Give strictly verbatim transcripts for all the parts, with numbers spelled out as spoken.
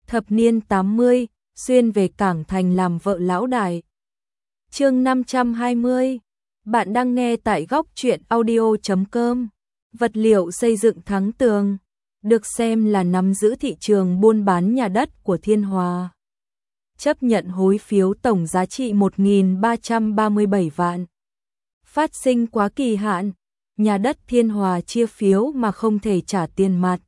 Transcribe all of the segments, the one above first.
Thập niên tám mươi, xuyên về Cảng Thành làm vợ lão đại. Chương năm trăm hai mươi. Bạn đang nghe tại góc truyện audio chấm com. Vật liệu xây dựng Thắng Tường được xem là nắm giữ thị trường buôn bán nhà đất của Thiên Hòa. Chấp nhận hối phiếu tổng giá trị một nghìn ba trăm ba mươi bảy vạn. Phát sinh quá kỳ hạn, nhà đất Thiên Hòa chia phiếu mà không thể trả tiền mặt.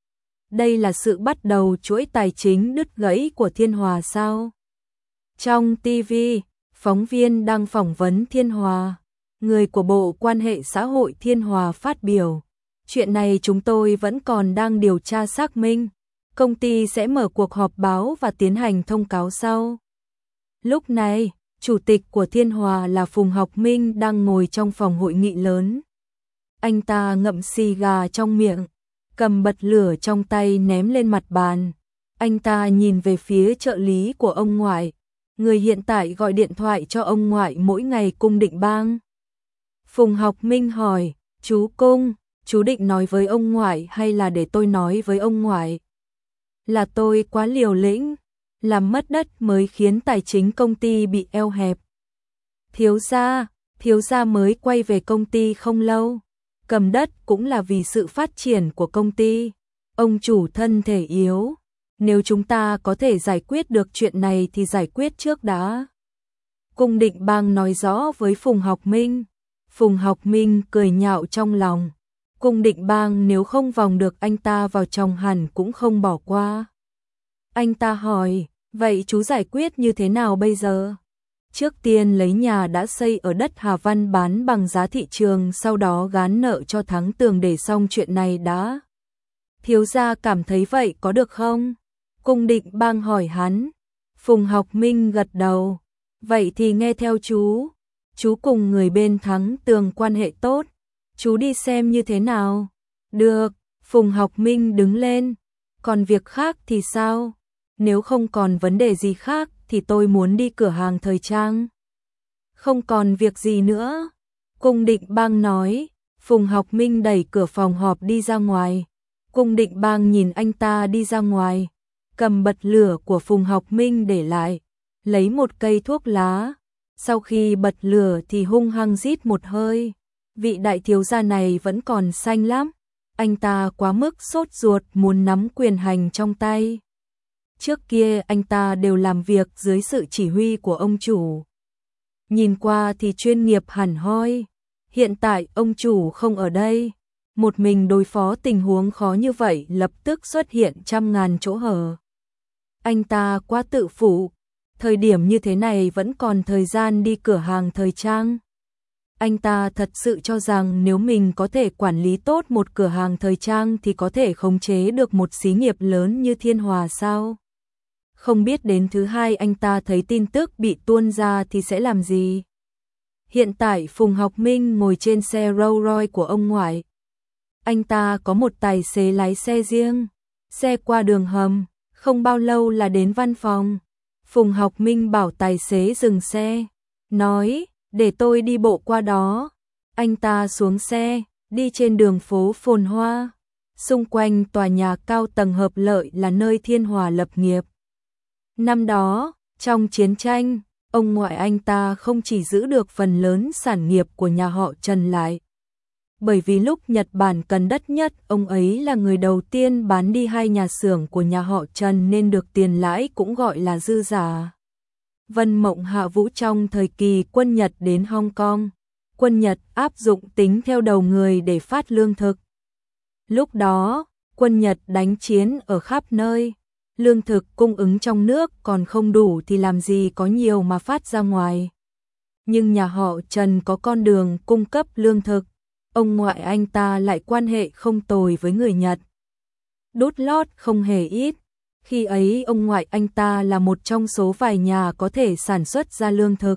Đây là sự bắt đầu chuỗi tài chính đứt gãy của Thiên Hòa sao? Trong ti vi, phóng viên đang phỏng vấn Thiên Hòa. Người của Bộ Quan hệ Xã hội Thiên Hòa phát biểu. Chuyện này chúng tôi vẫn còn đang điều tra xác minh. Công ty sẽ mở cuộc họp báo và tiến hành thông cáo sau. Lúc này, Chủ tịch của Thiên Hòa là Phùng Học Minh đang ngồi trong phòng hội nghị lớn. Anh ta ngậm xì gà trong miệng, cầm bật lửa trong tay ném lên mặt bàn. Anh ta nhìn về phía trợ lý của ông ngoại, người hiện tại gọi điện thoại cho ông ngoại mỗi ngày Cung Định Bang. Phùng Học Minh hỏi, chú Cung, chú định nói với ông ngoại hay là để tôi nói với ông ngoại? Là tôi quá liều lĩnh, làm mất đất mới khiến tài chính công ty bị eo hẹp. Thiếu gia, thiếu gia mới quay về công ty không lâu. Cầm đất cũng là vì sự phát triển của công ty. Ông chủ thân thể yếu. Nếu chúng ta có thể giải quyết được chuyện này thì giải quyết trước đã. Cung Định Bang nói rõ với Phùng Học Minh. Phùng Học Minh cười nhạo trong lòng. Cung Định Bang nếu không vòng được anh ta vào trong hẳn cũng không bỏ qua. Anh ta hỏi, vậy chú giải quyết như thế nào bây giờ? Trước tiên lấy nhà đã xây ở đất Hà Văn bán bằng giá thị trường, sau đó gán nợ cho Thắng Tường để xong chuyện này đã. Thiếu gia cảm thấy vậy có được không? Cung Định Bang hỏi hắn. Phùng Học Minh gật đầu. Vậy thì nghe theo chú. Chú cùng người bên Thắng Tường quan hệ tốt. Chú đi xem như thế nào? Được, Phùng Học Minh đứng lên. Còn việc khác thì sao? Nếu không còn vấn đề gì khác thì tôi muốn đi cửa hàng thời trang. Không còn việc gì nữa. Cung Định Bang nói. Phùng Học Minh đẩy cửa phòng họp đi ra ngoài. Cung Định Bang nhìn anh ta đi ra ngoài, cầm bật lửa của Phùng Học Minh để lại, lấy một cây thuốc lá. Sau khi bật lửa thì hung hăng rít một hơi. Vị đại thiếu gia này vẫn còn xanh lắm. Anh ta quá mức sốt ruột muốn nắm quyền hành trong tay. Trước kia anh ta đều làm việc dưới sự chỉ huy của ông chủ. Nhìn qua thì chuyên nghiệp hẳn hoi. Hiện tại ông chủ không ở đây. Một mình đối phó tình huống khó như vậy lập tức xuất hiện trăm ngàn chỗ hở. Anh ta quá tự phụ. Thời điểm như thế này vẫn còn thời gian đi cửa hàng thời trang. Anh ta thật sự cho rằng nếu mình có thể quản lý tốt một cửa hàng thời trang thì có thể khống chế được một xí nghiệp lớn như Thiên Hòa sao? Không biết đến thứ hai anh ta thấy tin tức bị tuôn ra thì sẽ làm gì? Hiện tại Phùng Học Minh ngồi trên xe Rolls Royce của ông ngoại. Anh ta có một tài xế lái xe riêng. Xe qua đường hầm, không bao lâu là đến văn phòng. Phùng Học Minh bảo tài xế dừng xe, nói, để tôi đi bộ qua đó. Anh ta xuống xe, đi trên đường phố phồn hoa. Xung quanh tòa nhà cao tầng hợp lợi là nơi Thiên Hòa lập nghiệp. Năm đó, trong chiến tranh, ông ngoại anh ta không chỉ giữ được phần lớn sản nghiệp của nhà họ Trần lại. Bởi vì lúc Nhật Bản cần đất nhất, ông ấy là người đầu tiên bán đi hai nhà xưởng của nhà họ Trần nên được tiền lãi cũng gọi là dư giả. Vân Mộng Hạ Vũ trong thời kỳ quân Nhật đến Hong Kong, quân Nhật áp dụng tính theo đầu người để phát lương thực. Lúc đó, quân Nhật đánh chiến ở khắp nơi, lương thực cung ứng trong nước còn không đủ thì làm gì có nhiều mà phát ra ngoài. Nhưng nhà họ Trần có con đường cung cấp lương thực. Ông ngoại anh ta lại quan hệ không tồi với người Nhật. Đút lót không hề ít. Khi ấy ông ngoại anh ta là một trong số vài nhà có thể sản xuất ra lương thực.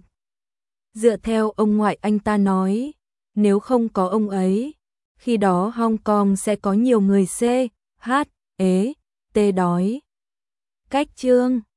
Dựa theo ông ngoại anh ta nói, nếu không có ông ấy, khi đó Hong Kong sẽ có nhiều người C, H, ế, T đói. Cách chương